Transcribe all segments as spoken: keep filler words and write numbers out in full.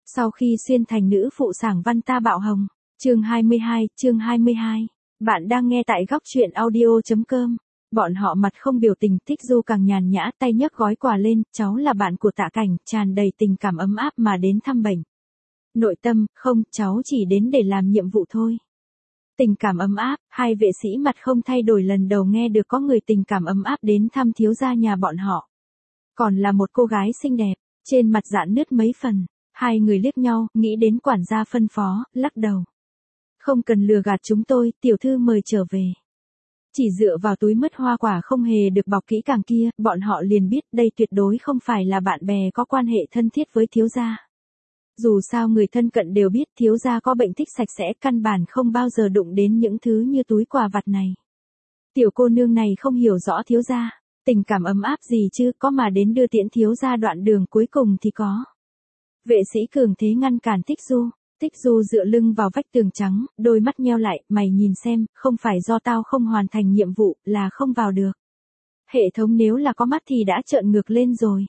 Sau khi xuyên thành nữ phụ sảng văn ta bạo hồng. Chương hai mươi hai, chương hai mươi hai. Bạn đang nghe tại góc truyện audio chấm com. Bọn họ mặt không biểu tình, Thích Du càng nhàn nhã, tay nhấc gói quà lên, cháu là bạn của Tạ Cảnh, tràn đầy tình cảm ấm áp mà đến thăm bệnh. Nội tâm, không, cháu chỉ đến để làm nhiệm vụ thôi. Tình cảm ấm áp, hai vệ sĩ mặt không thay đổi lần đầu nghe được có người tình cảm ấm áp đến thăm thiếu gia nhà bọn họ. Còn là một cô gái xinh đẹp, trên mặt rạn nứt mấy phần. Hai người liếc nhau, nghĩ đến quản gia phân phó, lắc đầu. Không cần lừa gạt chúng tôi, tiểu thư mời trở về. Chỉ dựa vào túi mứt hoa quả không hề được bọc kỹ càng kia, bọn họ liền biết đây tuyệt đối không phải là bạn bè có quan hệ thân thiết với thiếu gia. Dù sao người thân cận đều biết thiếu gia có bệnh thích sạch sẽ, căn bản không bao giờ đụng đến những thứ như túi quà vặt này. Tiểu cô nương này không hiểu rõ thiếu gia, tình cảm ấm áp gì chứ, có mà đến đưa tiễn thiếu gia đoạn đường cuối cùng thì có. Vệ sĩ cường thế ngăn cản Thích Du. Thích Du dựa lưng vào vách tường trắng, đôi mắt nheo lại, mày nhìn xem, không phải do tao không hoàn thành nhiệm vụ, là không vào được. Hệ thống nếu là có mắt thì đã trợn ngược lên rồi.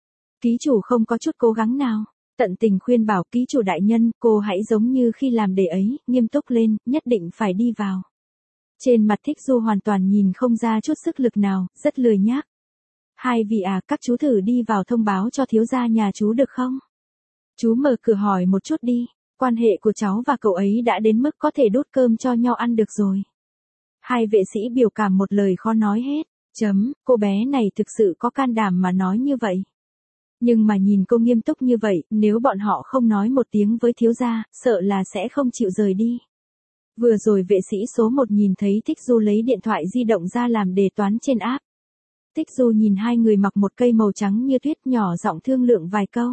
Ký chủ không có chút cố gắng nào. Tận tình khuyên bảo ký chủ đại nhân, cô hãy giống như khi làm đề ấy, nghiêm túc lên, nhất định phải đi vào. Trên mặt Thích Du hoàn toàn nhìn không ra chút sức lực nào, rất lười nhác. Hai vị à, các chú thử đi vào thông báo cho thiếu gia nhà chú được không? Chú mở cửa hỏi một chút đi, quan hệ của cháu và cậu ấy đã đến mức có thể đút cơm cho nhau ăn được rồi. Hai vệ sĩ biểu cảm một lời khó nói hết, chấm, cô bé này thực sự có can đảm mà nói như vậy. Nhưng mà nhìn cô nghiêm túc như vậy, nếu bọn họ không nói một tiếng với thiếu gia, sợ là sẽ không chịu rời đi. Vừa rồi vệ sĩ số một nhìn thấy Thích Du lấy điện thoại di động ra làm đề toán trên app. Thích Du nhìn hai người mặc một cây màu trắng như tuyết, nhỏ giọng thương lượng vài câu.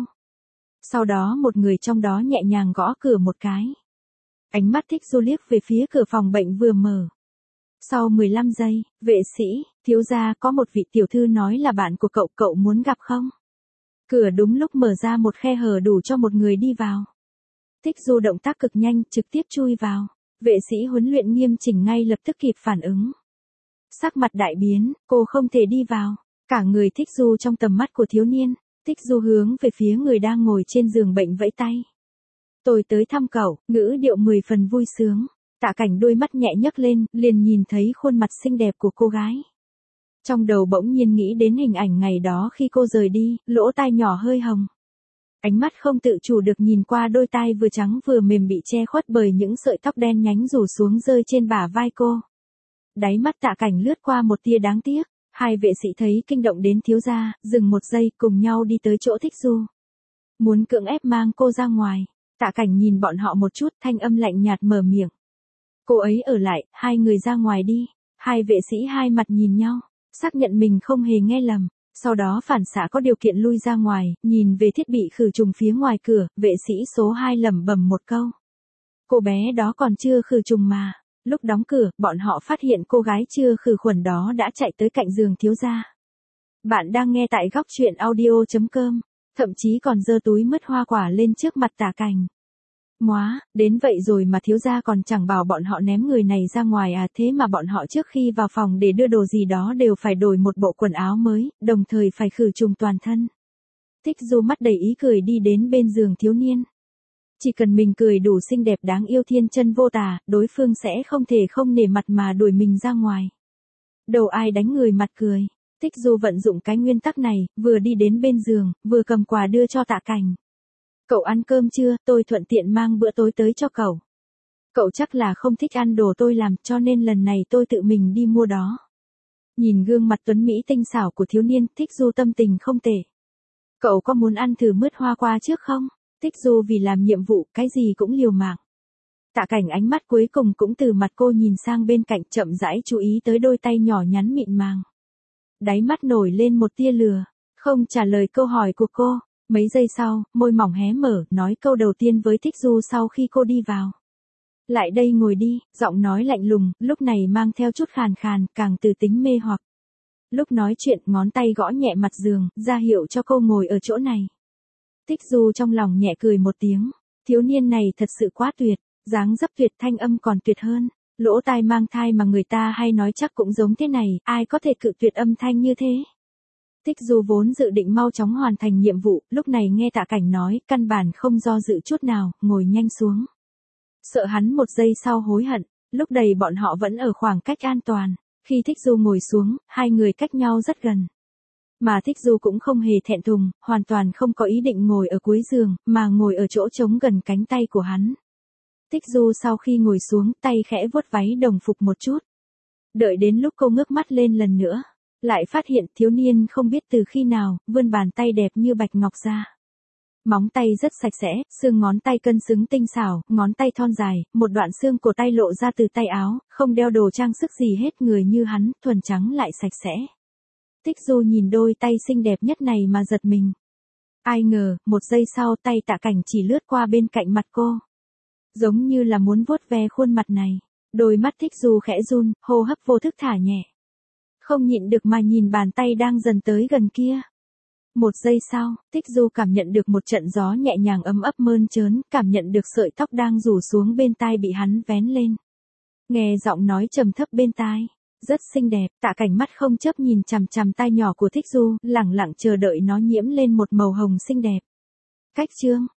Sau đó một người trong đó nhẹ nhàng gõ cửa một cái. Ánh mắt Thích Du liếc về phía cửa phòng bệnh vừa mở. Sau mười lăm giây, vệ sĩ, thiếu gia có một vị tiểu thư nói là bạn của cậu, cậu muốn gặp không? Cửa đúng lúc mở ra một khe hở đủ cho một người đi vào. Thích Du động tác cực nhanh, trực tiếp chui vào. Vệ sĩ huấn luyện nghiêm chỉnh ngay lập tức kịp phản ứng. Sắc mặt đại biến, cô không thể đi vào. Cả người Thích Du trong tầm mắt của thiếu niên. Thích Du hướng về phía người đang ngồi trên giường bệnh vẫy tay. Tôi tới thăm cậu, ngữ điệu mười phần vui sướng. Tạ Cảnh đôi mắt nhẹ nhấc lên, liền nhìn thấy khuôn mặt xinh đẹp của cô gái. Trong đầu bỗng nhiên nghĩ đến hình ảnh ngày đó khi cô rời đi, lỗ tai nhỏ hơi hồng. Ánh mắt không tự chủ được nhìn qua đôi tai vừa trắng vừa mềm bị che khuất bởi những sợi tóc đen nhánh rủ xuống rơi trên bả vai cô. Đáy mắt Tạ Cảnh lướt qua một tia đáng tiếc. Hai vệ sĩ thấy kinh động đến thiếu gia, dừng một giây, cùng nhau đi tới chỗ Thích Du. Muốn cưỡng ép mang cô ra ngoài. Tạ Cảnh nhìn bọn họ một chút, thanh âm lạnh nhạt mở miệng. Cô ấy ở lại, hai người ra ngoài đi. Hai vệ sĩ hai mặt nhìn nhau, xác nhận mình không hề nghe lầm. Sau đó phản xạ có điều kiện lui ra ngoài, nhìn về thiết bị khử trùng phía ngoài cửa, vệ sĩ số hai lẩm bẩm một câu. Cô bé đó còn chưa khử trùng mà. Lúc đóng cửa, bọn họ phát hiện cô gái chưa khử khuẩn đó đã chạy tới cạnh giường thiếu gia. Bạn đang nghe tại góc truyện audio chấm com, thậm chí còn giơ túi mứt hoa quả lên trước mặt Tạ Cảnh. Móa, đến vậy rồi mà thiếu gia còn chẳng bảo bọn họ ném người này ra ngoài à, thế mà bọn họ trước khi vào phòng để đưa đồ gì đó đều phải đổi một bộ quần áo mới, đồng thời phải khử trùng toàn thân. Thích Du mắt đầy ý cười đi đến bên giường thiếu niên. Chỉ cần mình cười đủ xinh đẹp đáng yêu thiên chân vô tà, đối phương sẽ không thể không nể mặt mà đuổi mình ra ngoài. Đầu ai đánh người mặt cười. Thích Du vận dụng cái nguyên tắc này, vừa đi đến bên giường, vừa cầm quà đưa cho Tạ Cảnh. Cậu ăn cơm chưa, tôi thuận tiện mang bữa tối tới cho cậu. Cậu chắc là không thích ăn đồ tôi làm, cho nên lần này tôi tự mình đi mua đó. Nhìn gương mặt tuấn mỹ tinh xảo của thiếu niên, Thích Du tâm tình không tệ. Cậu có muốn ăn thử mứt hoa qua trước không? Thích Du vì làm nhiệm vụ, cái gì cũng liều mạng. Tạ Cảnh ánh mắt cuối cùng cũng từ mặt cô nhìn sang bên cạnh, chậm rãi chú ý tới đôi tay nhỏ nhắn mịn màng. Đáy mắt nổi lên một tia lừa, không trả lời câu hỏi của cô. Mấy giây sau, môi mỏng hé mở, nói câu đầu tiên với Thích Du sau khi cô đi vào. Lại đây ngồi đi, giọng nói lạnh lùng, lúc này mang theo chút khàn khàn, càng từ tính mê hoặc. Lúc nói chuyện, ngón tay gõ nhẹ mặt giường, ra hiệu cho cô ngồi ở chỗ này. Thích Du trong lòng nhẹ cười một tiếng, thiếu niên này thật sự quá tuyệt, dáng dấp tuyệt, thanh âm còn tuyệt hơn, lỗ tai mang thai mà người ta hay nói chắc cũng giống thế này, ai có thể cự tuyệt âm thanh như thế. Thích Du vốn dự định mau chóng hoàn thành nhiệm vụ, lúc này nghe Tạ Cảnh nói, căn bản không do dự chút nào, ngồi nhanh xuống. Sợ hắn một giây sau hối hận, lúc đầy bọn họ vẫn ở khoảng cách an toàn. Khi Thích Du ngồi xuống, hai người cách nhau rất gần. Mà Thích Du cũng không hề thẹn thùng, hoàn toàn không có ý định ngồi ở cuối giường, mà ngồi ở chỗ trống gần cánh tay của hắn. Thích Du sau khi ngồi xuống, tay khẽ vuốt váy đồng phục một chút. Đợi đến lúc cô ngước mắt lên lần nữa, lại phát hiện thiếu niên không biết từ khi nào, vươn bàn tay đẹp như bạch ngọc ra. Móng tay rất sạch sẽ, xương ngón tay cân xứng tinh xảo, ngón tay thon dài, một đoạn xương cổ tay lộ ra từ tay áo, không đeo đồ trang sức gì hết, người như hắn, thuần trắng lại sạch sẽ. Thích Du nhìn đôi tay xinh đẹp nhất này mà giật mình. Ai ngờ, một giây sau tay Tạ Cảnh chỉ lướt qua bên cạnh mặt cô. Giống như là muốn vuốt ve khuôn mặt này. Đôi mắt Thích Du khẽ run, hô hấp vô thức thả nhẹ. Không nhịn được mà nhìn bàn tay đang dần tới gần kia. Một giây sau, Thích Du cảm nhận được một trận gió nhẹ nhàng ấm ấp mơn trớn, cảm nhận được sợi tóc đang rủ xuống bên tai bị hắn vén lên. Nghe giọng nói trầm thấp bên tai. Rất xinh đẹp, Tạ Cảnh mắt không chớp nhìn chằm chằm tai nhỏ của Thích Du, lẳng lặng chờ đợi nó nhiễm lên một màu hồng xinh đẹp. Cách chương